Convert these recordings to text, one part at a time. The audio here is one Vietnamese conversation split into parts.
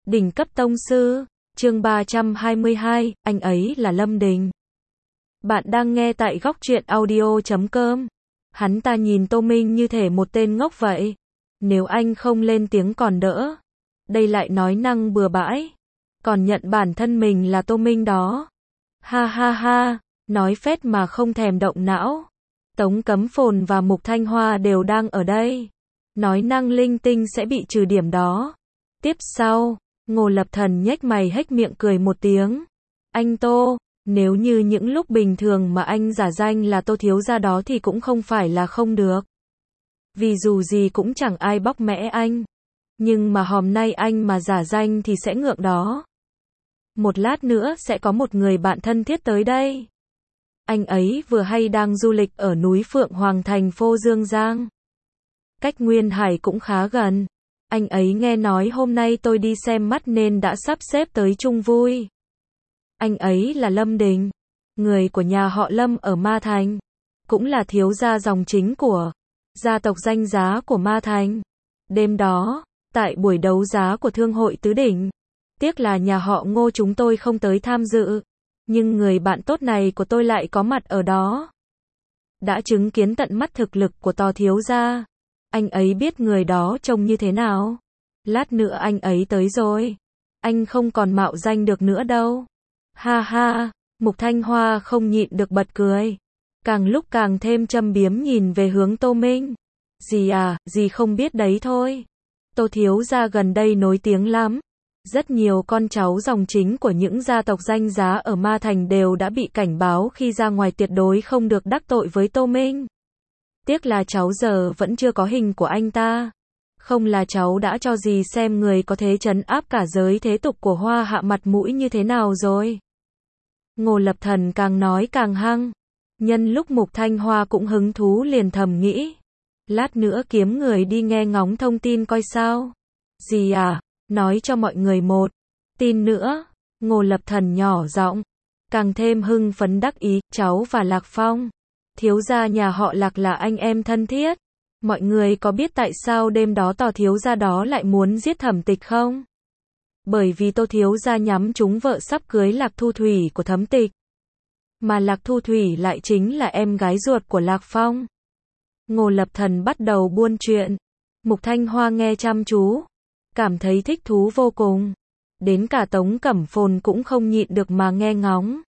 Đỉnh cấp tông sư, chương 322, anh ấy là Lâm Đình. Bạn đang nghe tại góc truyện audio.com. Hắn ta nhìn Tô Minh như thể một tên ngốc vậy. Nếu anh không lên tiếng còn đỡ. Đây lại nói năng bừa bãi. Còn nhận bản thân mình là Tô Minh đó. Ha ha ha, nói phét mà không thèm động não. Tống Cấm Phồn và Mục Thanh Hoa đều đang ở đây. Nói năng linh tinh sẽ bị trừ điểm đó. Tiếp sau, Ngô Lập Thần nhếch mày hếch miệng cười một tiếng. Anh Tô, nếu như những lúc bình thường mà anh giả danh là Tô thiếu gia đó thì cũng không phải là không được. Vì dù gì cũng chẳng ai bóc mẽ anh. Nhưng mà hôm nay anh mà giả danh thì sẽ ngượng đó. Một lát nữa sẽ có một người bạn thân thiết tới đây. Anh ấy vừa hay đang du lịch ở núi Phượng Hoàng thành phố Dương Giang. Cách Nguyên Hải cũng khá gần. Anh ấy nghe nói hôm nay tôi đi xem mắt nên đã sắp xếp tới chung vui. Anh ấy là Lâm Đình, người của nhà họ Lâm ở Ma Thành, cũng là thiếu gia dòng chính của gia tộc danh giá của Ma Thành. Đêm đó, tại buổi đấu giá của Thương hội Tứ Đỉnh, tiếc là nhà họ Ngô chúng tôi không tới tham dự, nhưng người bạn tốt này của tôi lại có mặt ở đó. Đã chứng kiến tận mắt thực lực của To thiếu gia. Anh ấy biết người đó trông như thế nào. Lát nữa anh ấy tới rồi. Anh không còn mạo danh được nữa đâu. Ha ha, Mục Thanh Hoa không nhịn được bật cười. Càng lúc càng thêm châm biếm nhìn về hướng Tô Minh. Dì à, dì không biết đấy thôi. Tô thiếu gia gần đây nổi tiếng lắm. Rất nhiều con cháu dòng chính của những gia tộc danh giá ở Ma Thành đều đã bị cảnh báo khi ra ngoài tuyệt đối không được đắc tội với Tô Minh. Tiếc là cháu giờ vẫn chưa có hình của anh ta. Không là cháu đã cho dì xem người có thể trấn áp cả giới thế tục của Hoa Hạ mặt mũi như thế nào rồi. Ngô Lập Thần càng nói càng hăng. Nhân lúc Mục Thanh Hoa cũng hứng thú liền thầm nghĩ. Lát nữa kiếm người đi nghe ngóng thông tin coi sao. Dì à, nói cho mọi người một tin nữa. Ngô Lập Thần nhỏ giọng, càng thêm hưng phấn đắc ý, cháu và Lạc Phong. Thiếu gia nhà họ Lạc là anh em thân thiết. Mọi người có biết tại sao đêm đó To thiếu gia đó lại muốn giết Thẩm Tịch không? Bởi vì Tô thiếu gia nhắm trúng vợ sắp cưới Lạc Thu Thủy của Thẩm Tịch. Mà Lạc Thu Thủy lại chính là em gái ruột của Lạc Phong. Ngô Lập Thần bắt đầu buôn chuyện. Mục Thanh Hoa nghe chăm chú, cảm thấy thích thú vô cùng. Đến cả Tống Cẩm Phồn cũng không nhịn được mà nghe ngóng.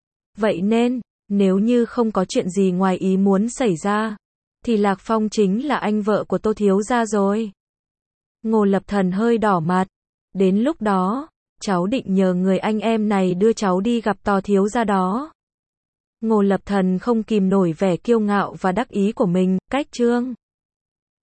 Vậy nên, nếu như không có chuyện gì ngoài ý muốn xảy ra, thì Lạc Phong chính là anh vợ của Tô thiếu gia rồi. Ngô Lập Thần hơi đỏ mặt. Đến lúc đó, cháu định nhờ người anh em này đưa cháu đi gặp To thiếu gia đó. Ngô Lập Thần không kìm nổi vẻ kiêu ngạo và đắc ý của mình. Cách chương